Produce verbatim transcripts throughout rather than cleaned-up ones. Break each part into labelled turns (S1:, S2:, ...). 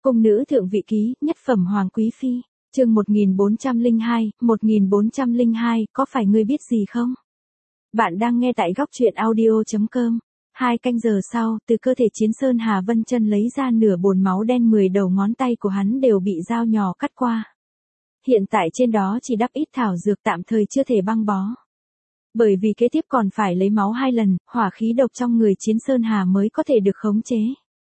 S1: Cung nữ thượng vị ký, nhất phẩm hoàng quý phi, chương một nghìn bốn trăm lẻ hai, một nghìn bốn trăm lẻ hai, có phải ngươi biết gì không? Bạn đang nghe tại góc truyện audio chấm com. Hai canh giờ sau, từ cơ thể Chiến Sơn Hà Vân Chân lấy ra nửa bồn máu đen, mười đầu ngón tay của hắn đều bị dao nhỏ cắt qua. Hiện tại trên đó chỉ đắp ít thảo dược, tạm thời chưa thể băng bó. Bởi vì kế tiếp còn phải lấy máu hai lần, hỏa khí độc trong người Chiến Sơn Hà mới có thể được khống chế.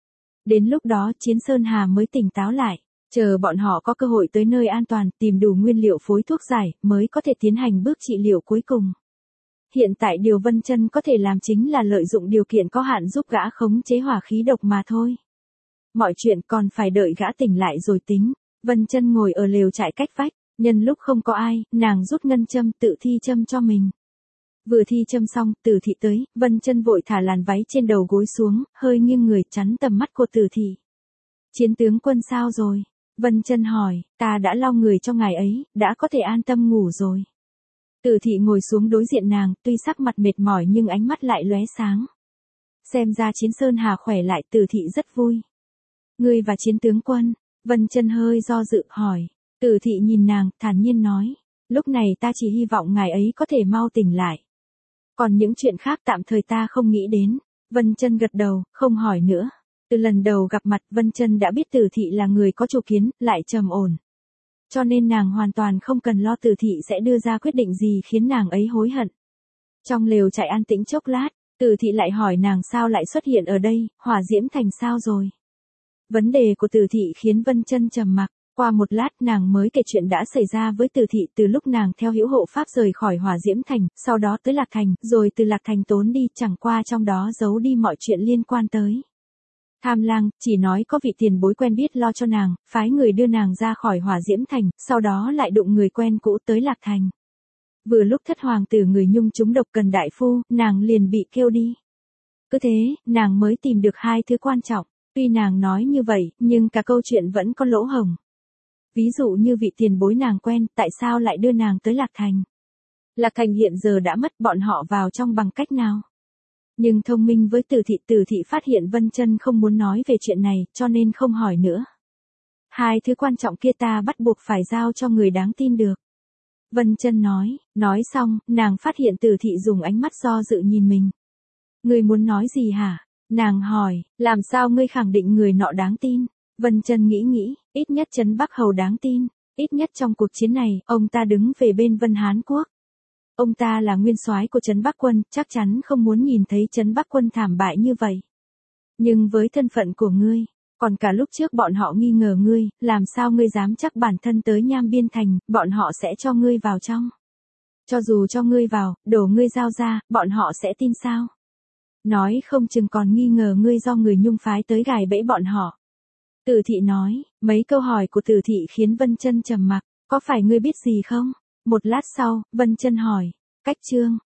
S1: Đến lúc đó Chiến Sơn Hà mới tỉnh táo lại, chờ bọn họ có cơ hội tới nơi an toàn, tìm đủ nguyên liệu phối thuốc giải, mới có thể tiến hành bước trị liệu cuối cùng. Hiện tại điều Vân Chân có thể làm chính là lợi dụng điều kiện có hạn giúp gã khống chế hỏa khí độc mà thôi. Mọi chuyện còn phải đợi gã tỉnh lại rồi tính. Vân Chân ngồi ở lều trại cách vách, nhân lúc không có ai, nàng rút ngân châm tự thi châm cho mình. Vừa thi châm xong, Tử Thị tới, Vân Chân vội thả làn váy trên đầu gối xuống, hơi nghiêng người chắn tầm mắt của Tử Thị. Chiến tướng quân sao rồi? Vân Chân hỏi, ta đã lau người cho ngài ấy, đã có thể an tâm ngủ rồi. Tử Thị ngồi xuống đối diện nàng, tuy sắc mặt mệt mỏi nhưng ánh mắt lại lóe sáng. Xem ra Chiến Sơn Hà khỏe lại, Tử Thị rất vui. Ngươi và Chiến tướng quân? Vân Chân hơi do dự hỏi. Tử Thị nhìn nàng, thản nhiên nói, lúc này ta chỉ hy vọng ngài ấy có thể mau tỉnh lại. Còn những chuyện khác tạm thời ta không nghĩ đến. Vân Chân gật đầu, không hỏi nữa. Từ lần đầu gặp mặt, Vân Chân đã biết Tử Thị là người có chủ kiến, lại trầm ổn. Cho nên nàng hoàn toàn không cần lo Tử Thị sẽ đưa ra quyết định gì khiến nàng ấy hối hận. Trong lều trại an tĩnh chốc lát, Tử Thị lại hỏi nàng sao lại xuất hiện ở đây, Hỏa Diễm Thành sao rồi? Vấn đề của Tử Thị khiến Vân Chân trầm mặc. Qua một lát nàng mới kể chuyện đã xảy ra với Tử Thị từ lúc nàng theo hữu hộ pháp rời khỏi Hỏa Diễm Thành, sau đó tới Lạc Thành, rồi từ Lạc Thành trốn đi, chẳng qua trong đó giấu đi mọi chuyện liên quan tới Tham Lang, chỉ nói có vị tiền bối quen biết lo cho nàng, phái người đưa nàng ra khỏi Hỏa Diễm Thành, sau đó lại đụng người quen cũ tới Lạc Thành. Vừa lúc thất hoàng tử người Nhung trúng độc cần đại phu, nàng liền bị kêu đi. Cứ thế, nàng mới tìm được hai thứ quan trọng. Tuy nàng nói như vậy, nhưng cả câu chuyện vẫn có lỗ hổng. Ví dụ như vị tiền bối nàng quen, tại sao lại đưa nàng tới Lạc Thành? Lạc Thành hiện giờ đã mất, bọn họ vào trong bằng cách nào? Nhưng thông minh với Tử Thị, Tử Thị phát hiện Vân Chân không muốn nói về chuyện này, cho nên không hỏi nữa. Hai thứ quan trọng kia ta bắt buộc phải giao cho người đáng tin được. Vân Chân nói, nói xong, nàng phát hiện Tử Thị dùng ánh mắt do dự nhìn mình. Ngươi muốn nói gì hả? Nàng hỏi, làm sao ngươi khẳng định người nọ đáng tin? Vân Chân nghĩ nghĩ, ít nhất Trấn Bắc Hầu đáng tin, ít nhất trong cuộc chiến này, ông ta đứng về bên Vân Hán Quốc. Ông ta là nguyên soái của Trấn Bắc Quân, chắc chắn không muốn nhìn thấy Trấn Bắc Quân thảm bại như vậy. Nhưng với thân phận của ngươi, còn cả lúc trước bọn họ nghi ngờ ngươi, làm sao ngươi dám chắc bản thân tới Nham Biên Thành, bọn họ sẽ cho ngươi vào trong? Cho dù cho ngươi vào, đổ ngươi giao ra, bọn họ sẽ tin sao? Nói không chừng còn nghi ngờ ngươi do người Nhung phái tới gài bẫy bọn họ. Tử Thị nói, mấy câu hỏi của Tử Thị khiến Vân Chân trầm mặc, có phải ngươi biết gì không? Một lát sau, Vân Chân hỏi, cách chương,